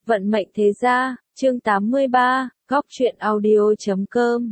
Vận mệnh thế gia, chương 83, góc truyện audio.com.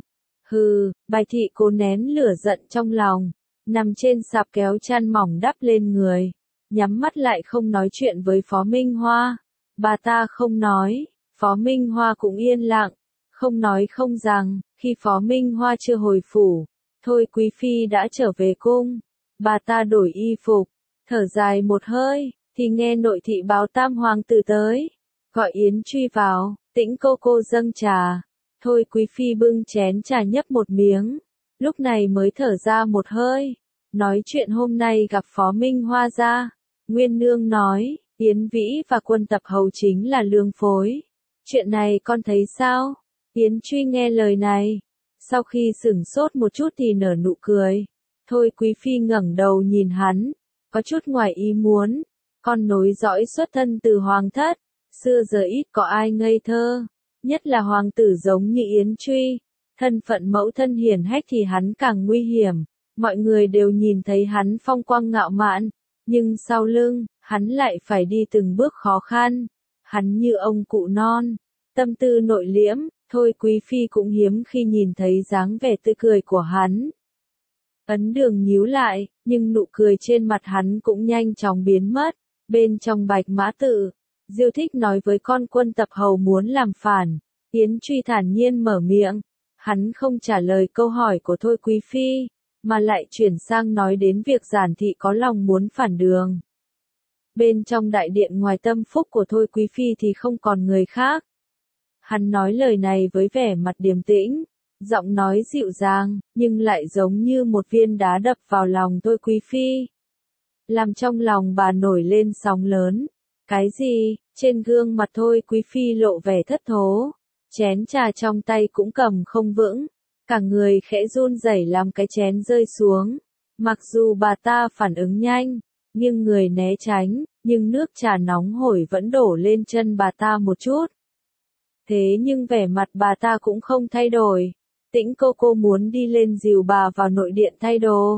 Bài thị cố nén lửa giận trong lòng, nằm trên sạp kéo chăn mỏng đắp lên người, nhắm mắt lại không nói chuyện với Phó Minh Hoa. Bà ta không nói, Phó Minh Hoa cũng yên lặng, không nói không rằng, khi Phó Minh Hoa chưa hồi phủ, Thôi Quý Phi đã trở về cung. Bà ta đổi y phục, thở dài một hơi, thì nghe nội thị báo Tam Hoàng tử tới, gọi Yến Truy vào. Tĩnh cô dâng trà, Thôi Quý Phi bưng chén trà nhấp một miếng, lúc này mới thở ra một hơi, nói chuyện hôm nay gặp Phó Minh Hoa ra. Nguyên Nương nói, Yến Vĩ và Quân Tập Hầu chính là lương phối. Chuyện này con thấy sao? Yến Truy nghe lời này, sau khi sửng sốt một chút thì nở nụ cười. Thôi Quý Phi ngẩng đầu nhìn hắn, có chút ngoài ý muốn, con nối dõi xuất thân từ hoàng thất, xưa giờ ít có ai ngây thơ, nhất là hoàng tử giống như Yến Truy, thân phận mẫu thân hiển hách thì hắn càng nguy hiểm, mọi người đều nhìn thấy hắn phong quang ngạo mạn, nhưng sau lưng, hắn lại phải đi từng bước khó khăn, hắn như ông cụ non, tâm tư nội liễm. Thôi Quý Phi cũng hiếm khi nhìn thấy dáng vẻ tươi cười của hắn. Ấn Đường nhíu lại, nhưng nụ cười trên mặt hắn cũng nhanh chóng biến mất. Bên trong Bạch Mã Tự, Diêu Thích nói với con Quân Tập Hầu muốn làm phản. Yến Truy thản nhiên mở miệng, hắn không trả lời câu hỏi của Thôi Quý Phi, mà lại chuyển sang nói đến việc Giản Thị có lòng muốn phản Đường. Bên trong đại điện ngoài tâm phúc của Thôi Quý Phi thì không còn người khác. Hắn nói lời này với vẻ mặt điềm tĩnh, giọng nói dịu dàng, nhưng lại giống như một viên đá đập vào lòng Thôi Quý Phi, làm trong lòng bà nổi lên sóng lớn. Cái gì? Trên gương mặt Thôi Quý Phi lộ vẻ thất thố, chén trà trong tay cũng cầm không vững, cả người khẽ run rẩy làm cái chén rơi xuống. Mặc dù bà ta phản ứng nhanh, nhưng người né tránh, nhưng nước trà nóng hổi vẫn đổ lên chân bà ta một chút. Thế nhưng vẻ mặt bà ta cũng không thay đổi. Tĩnh cô muốn đi lên dìu bà vào nội điện thay đồ.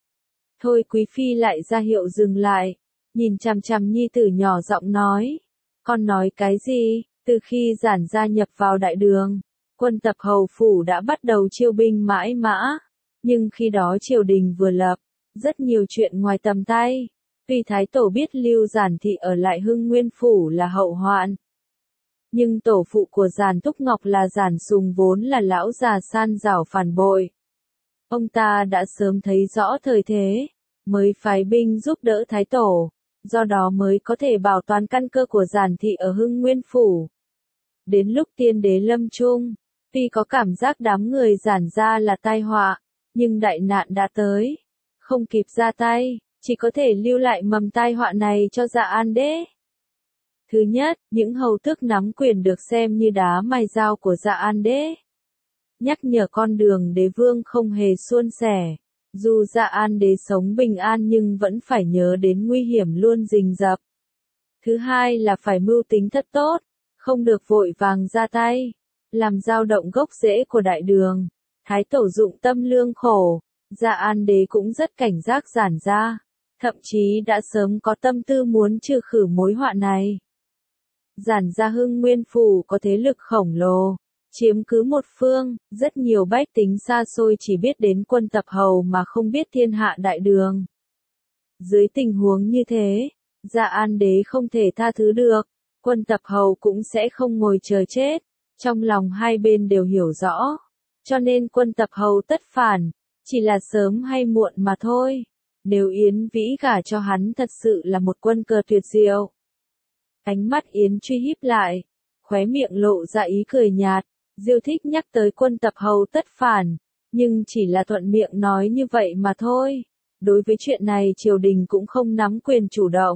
Thôi Quý Phi lại ra hiệu dừng lại, nhìn chằm chằm nhi tử nhỏ giọng nói. Con nói cái gì? Từ khi Giản gia nhập vào đại đường, Quân Tập Hầu phủ đã bắt đầu chiêu binh mãi mã. Nhưng khi đó triều đình vừa lập, rất nhiều chuyện ngoài tầm tay. Tuy Thái Tổ biết lưu Giản Thị ở lại Hưng Nguyên phủ là hậu hoạn, nhưng tổ phụ của Giản Thúc Ngọc là Giản Sùng vốn là lão già san giảo phản bội. Ông ta đã sớm thấy rõ thời thế, mới phái binh giúp đỡ Thái Tổ, do đó mới có thể bảo toàn căn cơ của Giản Thị ở Hưng Nguyên phủ. Đến lúc tiên đế lâm chung, tuy có cảm giác đám người Giản gia là tai họa, nhưng đại nạn đã tới, không kịp ra tay, chỉ có thể lưu lại mầm tai họa này cho Dạ An Đế. Thứ nhất, những hầu tước nắm quyền được xem như đá mài dao của Dạ An Đế, nhắc nhở con đường đế vương không hề suôn sẻ. Dù Dạ An Đế sống bình an nhưng vẫn phải nhớ đến nguy hiểm luôn rình rập. Thứ hai là phải mưu tính thật tốt, không được vội vàng ra tay, làm dao động gốc rễ của đại đường. Thái Tổ dụng tâm lương khổ, Dạ An Đế cũng rất cảnh giác Giản gia, thậm chí đã sớm có tâm tư muốn trừ khử mối họa này. Giản gia Hưng Nguyên phủ có thế lực khổng lồ, chiếm cứ một phương, rất nhiều bách tính xa xôi chỉ biết đến Quân Tập Hầu mà không biết thiên hạ đại đường. Dưới tình huống như thế, Dạ An Đế không thể tha thứ được, Quân Tập Hầu cũng sẽ không ngồi chờ chết, trong lòng hai bên đều hiểu rõ, cho nên Quân Tập Hầu tất phản, chỉ là sớm hay muộn mà thôi. Nếu Yến Vĩ gả cho hắn thật sự là một quân cờ tuyệt diệu. Ánh mắt Yến Truy híp lại, khóe miệng lộ ra ý cười nhạt. Diêu Thích nhắc tới Quân Tập Hầu tất phản, nhưng chỉ là thuận miệng nói như vậy mà thôi. Đối với chuyện này triều đình cũng không nắm quyền chủ động.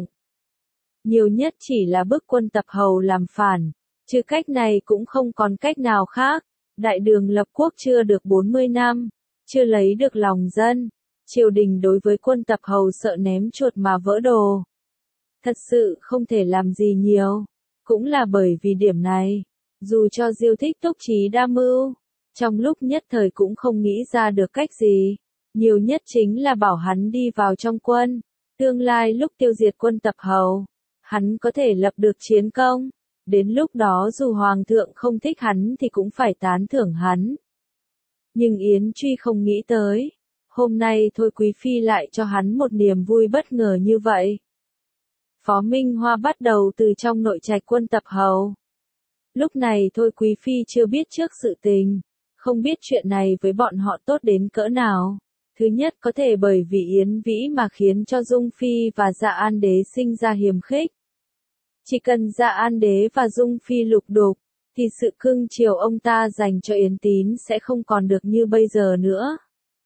Nhiều nhất chỉ là bức Quân Tập Hầu làm phản, chứ cách này cũng không còn cách nào khác. Đại đường lập quốc chưa được 40 năm, chưa lấy được lòng dân. Triều đình đối với Quân Tập Hầu sợ ném chuột mà vỡ đồ. Thật sự không thể làm gì nhiều. Cũng là bởi vì điểm này, dù cho Diêu Thích túc trí đa mưu, trong lúc nhất thời cũng không nghĩ ra được cách gì. Nhiều nhất chính là bảo hắn đi vào trong quân. Tương lai lúc tiêu diệt Quân Tập Hầu, hắn có thể lập được chiến công. Đến lúc đó dù Hoàng thượng không thích hắn thì cũng phải tán thưởng hắn. Nhưng Yến Truy không nghĩ tới, hôm nay Thôi Quý Phi lại cho hắn một niềm vui bất ngờ như vậy. Phó Minh Hoa bắt đầu từ trong nội trạch quân tập hầu. Lúc này Thôi Quý Phi chưa biết trước sự tình, không biết chuyện này với bọn họ tốt đến cỡ nào. Thứ nhất có thể bởi vì Yến Vĩ mà khiến cho Dung Phi và Dạ An Đế sinh ra hiềm khích. Chỉ cần Dạ An Đế và Dung Phi lục đục, thì sự cưng chiều ông ta dành cho Yến Tín sẽ không còn được như bây giờ nữa.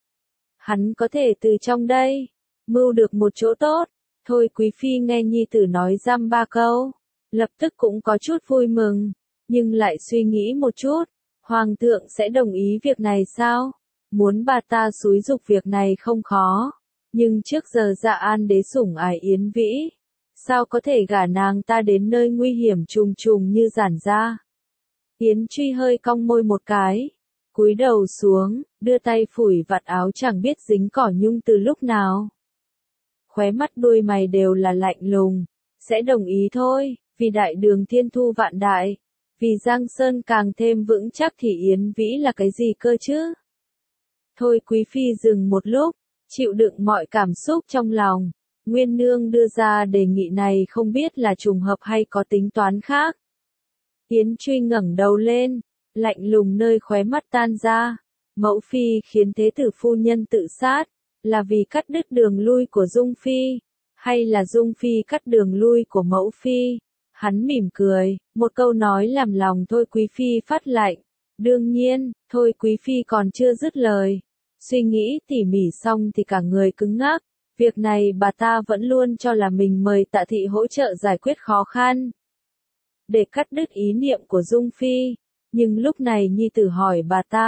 Hắn có thể từ trong đây, mưu được một chỗ tốt. Thôi Quý Phi nghe nhi tử nói dăm ba câu, lập tức cũng có chút vui mừng, nhưng lại suy nghĩ một chút, Hoàng thượng sẽ đồng ý việc này sao? Muốn bà ta xúi giục việc này không khó, nhưng trước giờ Dạ An Đế sủng ái Yến Vĩ, sao có thể gả nàng ta đến nơi nguy hiểm trùng trùng như Giản gia? Yến Truy hơi cong môi một cái, cúi đầu xuống, đưa tay phủi vạt áo chẳng biết dính cỏ nhung từ lúc nào. Khóe mắt đuôi mày đều là lạnh lùng, sẽ đồng ý thôi, vì đại đường thiên thu vạn đại, vì Giang Sơn càng thêm vững chắc thì Yến Vĩ là cái gì cơ chứ? Thôi Quý Phi dừng một lúc, chịu đựng mọi cảm xúc trong lòng, Nguyên Nương đưa ra đề nghị này không biết là trùng hợp hay có tính toán khác. Yến Truy ngẩng đầu lên, lạnh lùng nơi khóe mắt tan ra, mẫu phi khiến thế tử phu nhân tự sát, là vì cắt đứt đường lui của Dung Phi, hay là Dung Phi cắt đường lui của mẫu phi? Hắn mỉm cười, một câu nói làm lòng Thôi Quý Phi phát lạnh. Đương nhiên, Thôi Quý Phi còn chưa dứt lời. Suy nghĩ tỉ mỉ xong thì cả người cứng ngắc. Việc này bà ta vẫn luôn cho là mình mời Tạ Thị hỗ trợ giải quyết khó khăn, để cắt đứt ý niệm của Dung Phi. Nhưng lúc này nhi tử hỏi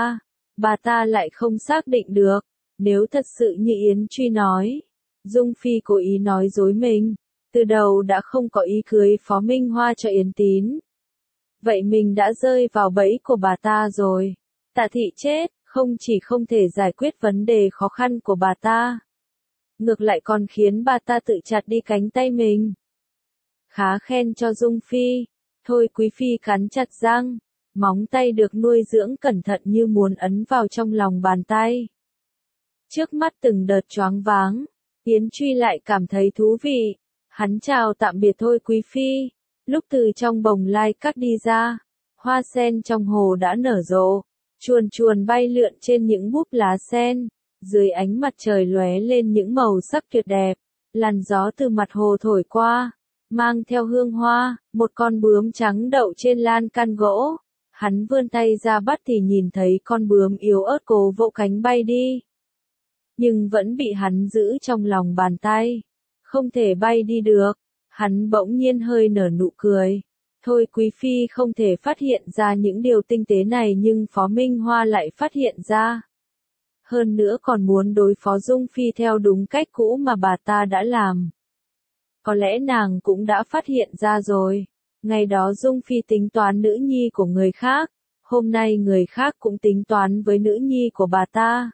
bà ta lại không xác định được. Nếu thật sự như Yến Truy nói, Dung Phi cố ý nói dối mình, từ đầu đã không có ý cưới Phó Minh Hoa cho Yến Tín. Vậy mình đã rơi vào bẫy của bà ta rồi. Tạ Thị chết, không chỉ không thể giải quyết vấn đề khó khăn của bà ta, ngược lại còn khiến bà ta tự chặt đi cánh tay mình. Khá khen cho Dung Phi. Thôi Quý Phi cắn chặt răng, móng tay được nuôi dưỡng cẩn thận như muốn ấn vào trong lòng bàn tay. Trước mắt từng đợt choáng váng, Yến Truy lại cảm thấy thú vị. Hắn chào tạm biệt Thôi Quý Phi, lúc từ trong bồng lai các đi ra, hoa sen trong hồ đã nở rộ, chuồn chuồn bay lượn trên những búp lá sen, dưới ánh mặt trời lóe lên những màu sắc tuyệt đẹp, làn gió từ mặt hồ thổi qua, mang theo hương hoa, một con bướm trắng đậu trên lan can gỗ. Hắn vươn tay ra bắt thì nhìn thấy con bướm yếu ớt cố vỗ cánh bay đi, nhưng vẫn bị hắn giữ trong lòng bàn tay, không thể bay đi được. Hắn bỗng nhiên hơi nở nụ cười. Thôi Quý Phi không thể phát hiện ra những điều tinh tế này nhưng Phó Minh Hoa lại phát hiện ra. Hơn nữa còn muốn đối phó Dung Phi theo đúng cách cũ mà bà ta đã làm. Có lẽ nàng cũng đã phát hiện ra rồi. Ngày đó Dung Phi tính toán nữ nhi của người khác, hôm nay người khác cũng tính toán với nữ nhi của bà ta.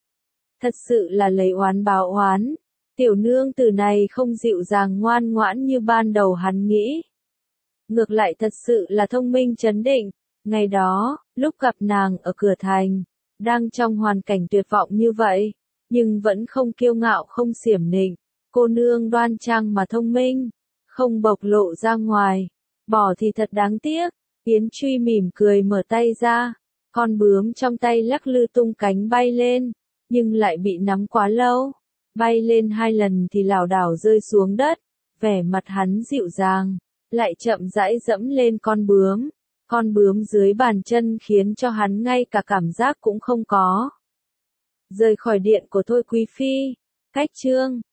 Thật sự là lấy oán báo oán. Tiểu nương tử này không dịu dàng ngoan ngoãn như ban đầu hắn nghĩ. Ngược lại thật sự là thông minh trấn định. Ngày đó, lúc gặp nàng ở cửa thành, đang trong hoàn cảnh tuyệt vọng như vậy, nhưng vẫn không kiêu ngạo không xiểm nịnh. Cô nương đoan trang mà thông minh, không bộc lộ ra ngoài. Bỏ thì thật đáng tiếc. Yến Truy mỉm cười mở tay ra, con bướm trong tay lắc lư tung cánh bay lên, nhưng lại bị nắm quá lâu. Bay lên 2 lần thì lảo đảo rơi xuống đất, vẻ mặt hắn dịu dàng, lại chậm rãi dẫm lên con bướm. Con bướm dưới bàn chân khiến cho hắn ngay cả cảm giác cũng không có. Rời khỏi điện của Thôi Quý Phi, cách chương